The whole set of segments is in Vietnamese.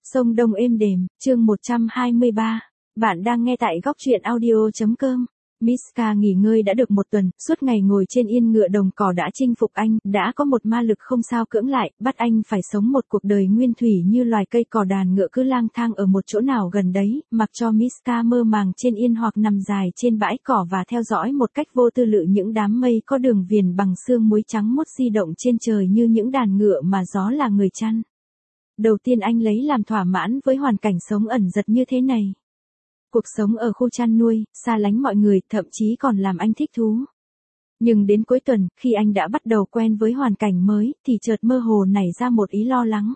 Sông Đông êm đềm, chương 123. Bạn đang nghe tại góc truyện audio.com. Miska nghỉ ngơi đã được một tuần, suốt ngày ngồi trên yên ngựa đồng cỏ đã chinh phục anh, đã có một ma lực không sao cưỡng lại, bắt anh phải sống một cuộc đời nguyên thủy như loài cây cỏ. Đàn ngựa cứ lang thang ở một chỗ nào gần đấy, mặc cho Miska mơ màng trên yên hoặc nằm dài trên bãi cỏ và theo dõi một cách vô tư lự những đám mây có đường viền bằng sương muối trắng muốt di động trên trời như những đàn ngựa mà gió là người chăn. Đầu tiên anh lấy làm thỏa mãn với hoàn cảnh sống ẩn dật như thế này. Cuộc sống ở khu chăn nuôi, xa lánh mọi người, thậm chí còn làm anh thích thú. Nhưng đến cuối tuần, khi anh đã bắt đầu quen với hoàn cảnh mới, thì chợt mơ hồ nảy ra một ý lo lắng.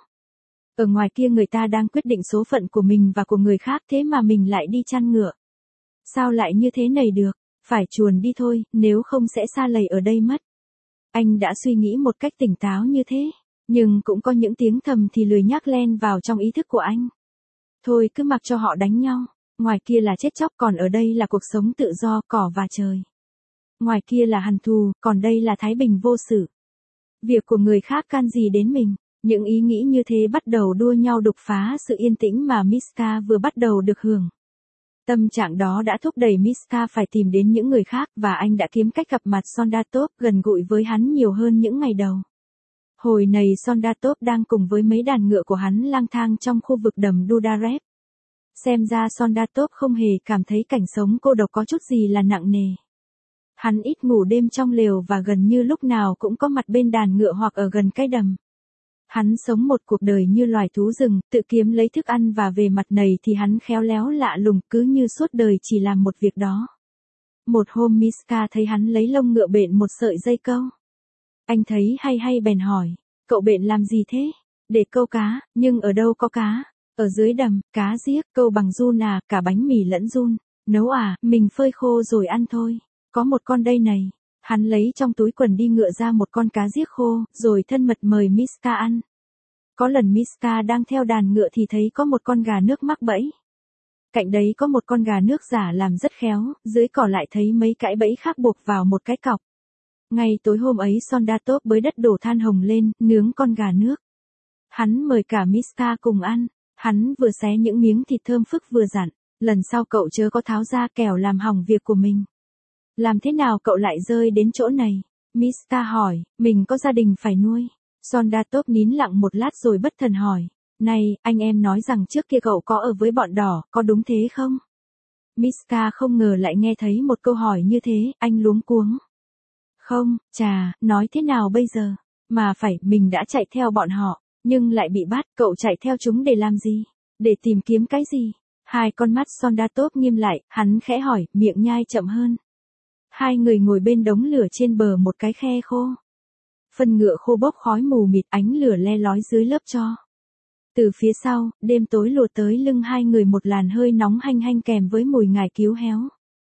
Ở ngoài kia người ta đang quyết định số phận của mình và của người khác, thế mà mình lại đi chăn ngựa. Sao lại như thế này được? Phải chuồn đi thôi, nếu không sẽ sa lầy ở đây mất. Anh đã suy nghĩ một cách tỉnh táo như thế. Nhưng cũng có những tiếng thầm thì lười nhác len vào trong ý thức của anh. Thôi cứ mặc cho họ đánh nhau. Ngoài kia là chết chóc, còn ở đây là cuộc sống tự do, cỏ và trời. Ngoài kia là hằn thù, còn đây là thái bình vô sự. Việc của người khác can gì đến mình. Những ý nghĩ như thế bắt đầu đua nhau đục phá sự yên tĩnh mà Miska vừa bắt đầu được hưởng. Tâm trạng đó đã thúc đẩy Miska phải tìm đến những người khác, và anh đã kiếm cách gặp mặt Sondatov, gần gũi với hắn nhiều hơn những ngày đầu. Hồi này Sondatov đang cùng với mấy đàn ngựa của hắn lang thang trong khu vực đầm Dudarev. Xem ra Sondatov không hề cảm thấy cảnh sống cô độc có chút gì là nặng nề. Hắn ít ngủ đêm trong lều và gần như lúc nào cũng có mặt bên đàn ngựa hoặc ở gần cái đầm. Hắn sống một cuộc đời như loài thú rừng, tự kiếm lấy thức ăn, và về mặt này thì hắn khéo léo lạ lùng, cứ như suốt đời chỉ làm một việc đó. Một hôm Miska thấy hắn lấy lông ngựa bện một sợi dây câu. Anh thấy hay bèn hỏi, cậu bện làm gì thế? Để câu cá, nhưng ở đâu có cá? Ở dưới đầm, cá giếc, câu bằng giun à, cả bánh mì lẫn giun. Nấu à, mình phơi khô rồi ăn thôi. Có một con đây này. Hắn lấy trong túi quần đi ngựa ra một con cá giếc khô, rồi thân mật mời Miska ăn. Có lần Miska đang theo đàn ngựa thì thấy có một con gà nước mắc bẫy. Cạnh đấy có một con gà nước giả làm rất khéo, dưới cỏ lại thấy mấy cái bẫy khác buộc vào một cái cọc. Ngay tối hôm ấy Sondatov bới đất đổ than hồng lên, nướng con gà nước. Hắn mời cả Miska cùng ăn. Hắn vừa xé những miếng thịt thơm phức vừa dặn, lần sau cậu chớ có tháo ra kẻo làm hỏng việc của mình. Làm thế nào cậu lại rơi đến chỗ này? Miska hỏi, mình có gia đình phải nuôi. Sondatov nín lặng một lát rồi bất thần hỏi, này, anh em nói rằng trước kia cậu có ở với bọn đỏ, có đúng thế không? Miska không ngờ lại nghe thấy một câu hỏi như thế, anh luống cuống. Không, chà, nói thế nào bây giờ? Mà phải, mình đã chạy theo bọn họ, nhưng lại bị bắt. Cậu chạy theo chúng để làm gì? Để tìm kiếm cái gì? Hai con mắt Sondatov nghiêm lại, hắn khẽ hỏi, miệng nhai chậm hơn. Hai người ngồi bên đống lửa trên bờ một cái khe khô. Phân ngựa khô bốc khói mù mịt, ánh lửa le lói dưới lớp tro. Từ phía sau, đêm tối lùa tới lưng hai người một làn hơi nóng hanh hanh kèm với mùi ngải cứu héo.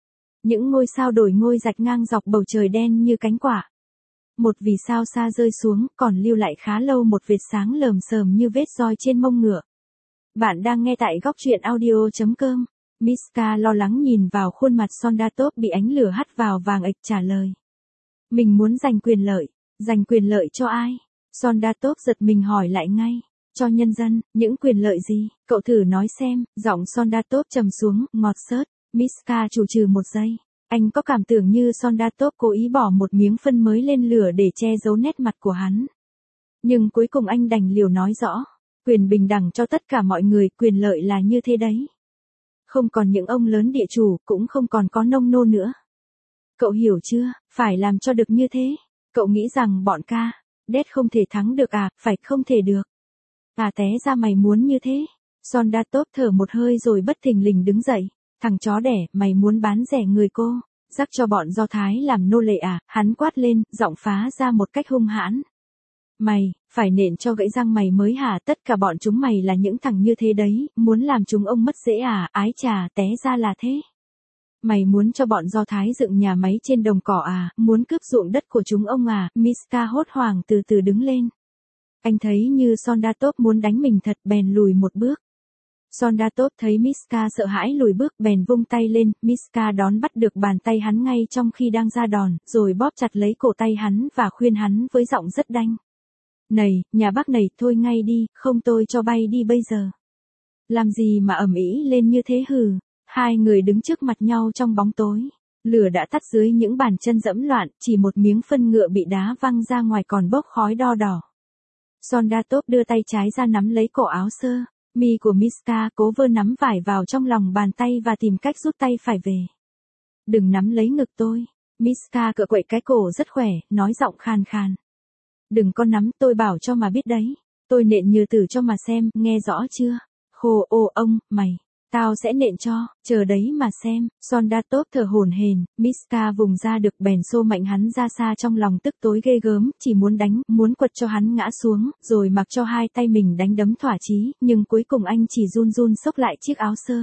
Những ngôi sao đổi ngôi rạch ngang dọc bầu trời đen như cánh quả. Một vì sao xa rơi xuống, còn lưu lại khá lâu một vệt sáng lờm xờm như vết roi trên mông ngựa. Bạn đang nghe tại góc truyện audio.com. Miska lo lắng nhìn vào khuôn mặt Sondatov bị ánh lửa hắt vào vàng ạch, trả lời. Mình muốn giành quyền lợi. Giành quyền lợi cho ai? Sondatov giật mình hỏi lại ngay. Cho nhân dân, những quyền lợi gì? Cậu thử nói xem. Giọng Sondatov trầm xuống, ngọt xớt. Miska chủ trừ một giây. Anh có cảm tưởng như Sondatov cố ý bỏ một miếng phân mới lên lửa để che giấu nét mặt của hắn. Nhưng cuối cùng anh đành liều nói rõ. Quyền bình đẳng cho tất cả mọi người, quyền lợi là như thế đấy. Không còn những ông lớn địa chủ, cũng không còn có nông nô nữa. Cậu hiểu chưa, phải làm cho được như thế. Cậu nghĩ rằng bọn ca, đét không thể thắng được à, phải không thể được. À té ra mày muốn như thế. Sondatov thở một hơi rồi bất thình lình đứng dậy. Thằng chó đẻ, mày muốn bán rẻ người cô, rắc cho bọn Do Thái làm nô lệ à? Hắn quát lên, giọng phá ra một cách hung hãn. Mày, phải nện cho gãy răng mày mới hả? Tất cả bọn chúng mày là những thằng như thế đấy, muốn làm chúng ông mất dễ à? Ái chà, té ra là thế. Mày muốn cho bọn Do Thái dựng nhà máy trên đồng cỏ à? Muốn cướp ruộng đất của chúng ông à? Miska hốt hoảng từ từ đứng lên. Anh thấy như Sondatov muốn đánh mình thật, bèn lùi một bước. Sondatov thấy Miska sợ hãi lùi bước, bèn vung tay lên. Miska đón bắt được bàn tay hắn ngay trong khi đang ra đòn, rồi bóp chặt lấy cổ tay hắn và khuyên hắn với giọng rất đanh. Này, nhà bác này, thôi ngay đi, không tôi cho bay đi bây giờ. Làm gì mà ầm ĩ lên như thế hừ. Hai người đứng trước mặt nhau trong bóng tối. Lửa đã tắt dưới những bàn chân dẫm loạn, chỉ một miếng phân ngựa bị đá văng ra ngoài còn bốc khói đo đỏ. Sondatov đưa tay trái ra nắm lấy cổ áo sơ mi của Miska, cố vơ nắm vải vào trong lòng bàn tay và tìm cách rút tay phải về. Đừng nắm lấy ngực tôi. Miska cựa quậy cái cổ rất khỏe, nói giọng khàn khàn. Đừng có nắm, tôi bảo cho mà biết đấy. Tôi nện như tử cho mà xem, nghe rõ chưa? Khô ô ông, mày. Tao sẽ nện cho, chờ đấy mà xem. Sondatov thở hổn hển, Miska vùng ra được bèn xô mạnh hắn ra xa, trong lòng tức tối ghê gớm, chỉ muốn đánh, muốn quật cho hắn ngã xuống, rồi mặc cho hai tay mình đánh đấm thỏa chí, nhưng cuối cùng anh chỉ run run xốc lại chiếc áo sơ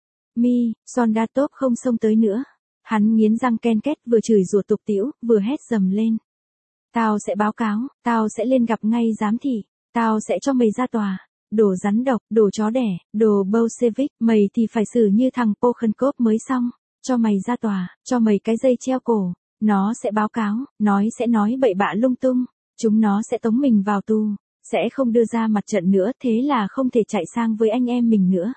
mi. Sondatov không xông tới nữa. Hắn nghiến răng ken két, vừa chửi rủa tục tĩu, vừa hét dầm lên. Tao sẽ báo cáo, tao sẽ lên gặp ngay giám thị, tao sẽ cho mày ra tòa. Đồ rắn độc, đồ chó đẻ, đồ Bolshevik, mày thì phải xử như thằng Pokhenkov mới xong. Cho mày ra tòa, cho mày cái dây treo cổ. Nó sẽ báo cáo, sẽ nói bậy bạ lung tung. Chúng nó sẽ tống mình vào tù, sẽ không đưa ra mặt trận nữa, thế là không thể chạy sang với anh em mình nữa.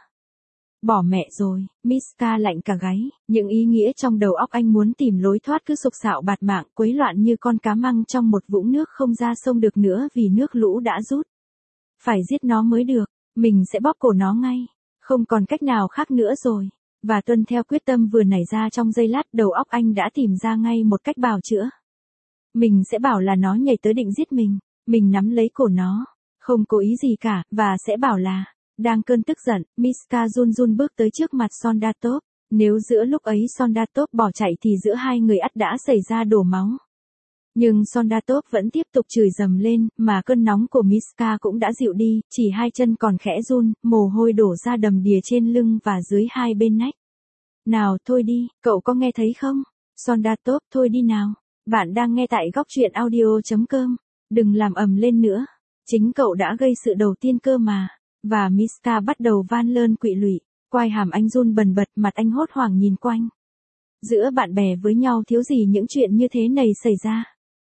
Bỏ mẹ rồi, Miska lạnh cả gáy, những ý nghĩa trong đầu óc anh muốn tìm lối thoát cứ sục sạo bạt mạng, quấy loạn như con cá măng trong một vũng nước không ra sông được nữa vì nước lũ đã rút. Phải giết nó mới được, mình sẽ bóp cổ nó ngay, không còn cách nào khác nữa rồi. Và tuân theo quyết tâm vừa nảy ra trong giây lát, đầu óc anh đã tìm ra ngay một cách bào chữa. Mình sẽ bảo là nó nhảy tới định giết mình nắm lấy cổ nó, không cố ý gì cả, và sẽ bảo là, đang cơn tức giận, Miska run run bước tới trước mặt Sondatov. Nếu giữa lúc ấy Sondatov bỏ chạy thì giữa hai người ắt đã xảy ra đổ máu. Nhưng Sondatov vẫn tiếp tục chửi dầm lên, mà cơn nóng của Miska cũng đã dịu đi, chỉ hai chân còn khẽ run, mồ hôi đổ ra đầm đìa trên lưng và dưới hai bên nách. Nào thôi đi, cậu có nghe thấy không? Sondatov, thôi đi nào. Bạn đang nghe tại góc truyện audio.com. Đừng làm ầm lên nữa. Chính cậu đã gây sự đầu tiên cơ mà. Và Miska bắt đầu van lơn quỵ lụy. Quai hàm anh run bần bật, mặt anh hốt hoảng nhìn quanh. Giữa bạn bè với nhau thiếu gì những chuyện như thế này xảy ra.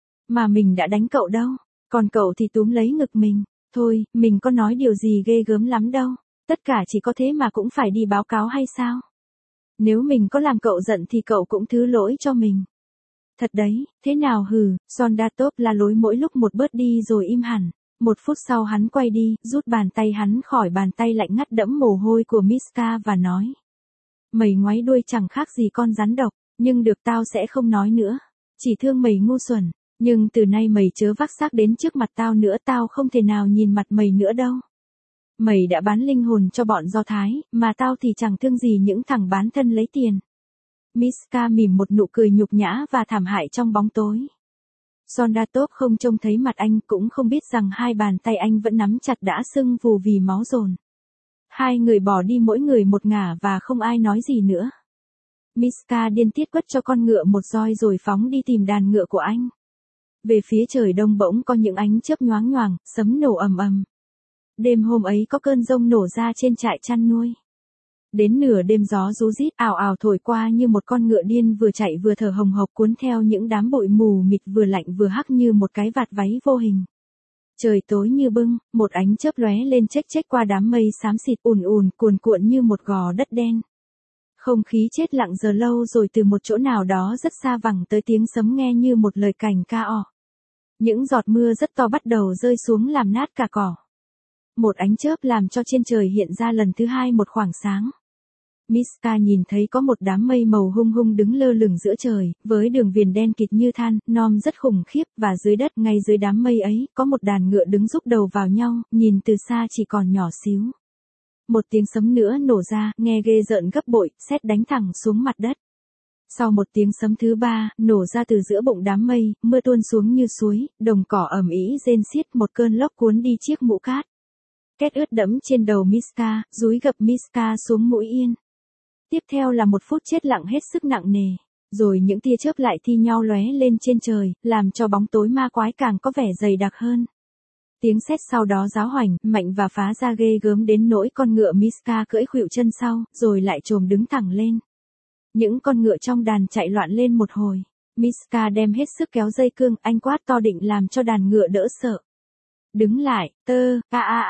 Mà mình đã đánh cậu đâu, còn cậu thì túm lấy ngực mình. Thôi, mình có nói điều gì ghê gớm lắm đâu. Tất cả chỉ có thế mà cũng phải đi báo cáo hay sao? Nếu mình có làm cậu giận thì cậu cũng thứ lỗi cho mình. Thật đấy, thế nào hừ, Sondatov la lối mỗi lúc một bớt đi rồi im hẳn. Một phút sau hắn quay đi, rút bàn tay hắn khỏi bàn tay lạnh ngắt đẫm mồ hôi của Miska và nói. Mày ngoáy đuôi chẳng khác gì con rắn độc, nhưng được tao sẽ không nói nữa. Chỉ thương mày ngu xuẩn, nhưng từ nay mày chớ vác xác đến trước mặt tao nữa, tao không thể nào nhìn mặt mày nữa đâu. Mày đã bán linh hồn cho bọn Do Thái, mà tao thì chẳng thương gì những thằng bán thân lấy tiền. Miska mỉm một nụ cười nhục nhã và thảm hại trong bóng tối. Sondatov không trông thấy mặt anh, cũng không biết rằng hai bàn tay anh vẫn nắm chặt đã sưng vù vì máu dồn. Hai người bỏ đi mỗi người một ngả và không ai nói gì nữa. Miska điên tiết quất cho con ngựa một roi rồi phóng đi tìm đàn ngựa của anh. Về phía trời đông bỗng có những ánh chớp nhoáng nhoàng, sấm nổ ầm ầm. Đêm hôm ấy có cơn giông nổ ra trên trại chăn nuôi. Đến nửa đêm gió ru rít ào ào thổi qua như một con ngựa điên vừa chạy vừa thở hồng hộc, cuốn theo những đám bụi mù mịt vừa lạnh vừa hắc như một cái vạt váy vô hình. Trời tối như bưng, một ánh chớp lóe lên chếch chếch qua đám mây xám xịt ùn ùn cuồn cuộn như một gò đất đen. Không khí chết lặng giờ lâu rồi, từ một chỗ nào đó rất xa vẳng tới tiếng sấm nghe như một lời cảnh ca o. Những giọt mưa rất to bắt đầu rơi xuống làm nát cả cỏ. Một ánh chớp làm cho trên trời hiện ra lần thứ hai một khoảng sáng. Miska nhìn thấy có một đám mây màu hung hung đứng lơ lửng giữa trời, với đường viền đen kịt như than, nom rất khủng khiếp, và dưới đất ngay dưới đám mây ấy, có một đàn ngựa đứng rúc đầu vào nhau, nhìn từ xa chỉ còn nhỏ xíu. Một tiếng sấm nữa nổ ra, nghe ghê rợn gấp bội, sét đánh thẳng xuống mặt đất. Sau một tiếng sấm thứ ba, nổ ra từ giữa bụng đám mây, mưa tuôn xuống như suối, đồng cỏ ầm ĩ rên xiết, một cơn lốc cuốn đi chiếc mũ cát. Két ướt đẫm trên đầu Miska, dúi gập Miska xuống mũi yên. Tiếp theo là một phút chết lặng hết sức nặng nề, rồi những tia chớp lại thi nhau lóe lên trên trời, làm cho bóng tối ma quái càng có vẻ dày đặc hơn. Tiếng sét sau đó giáo hoành, mạnh và phá ra ghê gớm đến nỗi con ngựa Miska cưỡi khuỵu chân sau, rồi lại chồm đứng thẳng lên. Những con ngựa trong đàn chạy loạn lên một hồi. Miska đem hết sức kéo dây cương, anh quát to định làm cho đàn ngựa đỡ sợ. Đứng lại, a.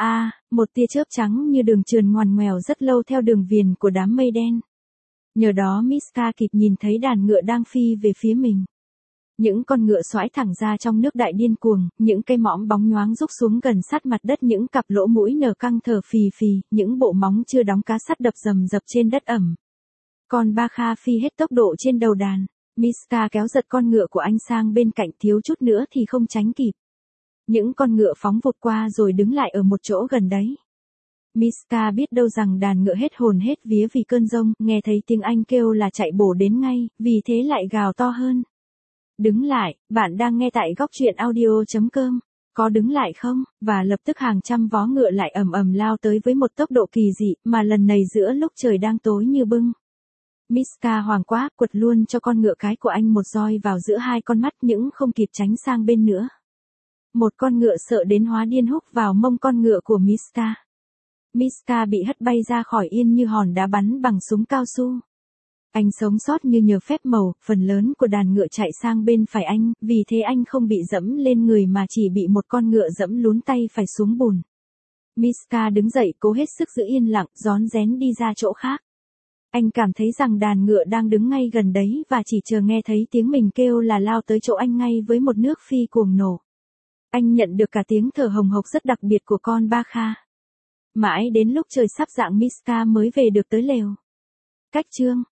Một tia chớp trắng như đường trườn ngoằn ngoèo rất lâu theo đường viền của đám mây đen. Nhờ đó Miska kịp nhìn thấy đàn ngựa đang phi về phía mình. Những con ngựa xoãi thẳng ra trong nước đại điên cuồng, những cây mõm bóng nhoáng rúc xuống gần sát mặt đất, những cặp lỗ mũi nở căng thở phì phì, những bộ móng chưa đóng cá sắt đập rầm rập trên đất ẩm. Con Ba Kha phi hết tốc độ trên đầu đàn. Miska kéo giật con ngựa của anh sang bên cạnh, thiếu chút nữa thì không tránh kịp. Những con ngựa phóng vụt qua rồi đứng lại ở một chỗ gần đấy. Miska biết đâu rằng đàn ngựa hết hồn hết vía vì cơn giông, nghe thấy tiếng anh kêu là chạy bổ đến ngay, vì thế lại gào to hơn. Đứng lại, bạn đang nghe tại góc truyện audio.com. Có đứng lại không? Và lập tức hàng trăm vó ngựa lại ầm ầm lao tới với một tốc độ kỳ dị, mà lần này giữa lúc trời đang tối như bưng. Miska hoảng quá, quật luôn cho con ngựa cái của anh một roi vào giữa hai con mắt, nhưng không kịp tránh sang bên nữa. Một con ngựa sợ đến hóa điên húc vào mông con ngựa của Miska. Miska bị hất bay ra khỏi yên như hòn đá bắn bằng súng cao su. Anh sống sót như nhờ phép màu, phần lớn của đàn ngựa chạy sang bên phải anh, vì thế anh không bị dẫm lên người mà chỉ bị một con ngựa dẫm lún tay phải xuống bùn. Miska đứng dậy cố hết sức giữ yên lặng, rón rén đi ra chỗ khác. Anh cảm thấy rằng đàn ngựa đang đứng ngay gần đấy và chỉ chờ nghe thấy tiếng mình kêu là lao tới chỗ anh ngay với một nước phi cuồng nổ. Anh nhận được cả tiếng thở hồng hộc rất đặc biệt của con Ba Kha. Mãi đến lúc trời sắp rạng Miska mới về được tới lều. Cách chương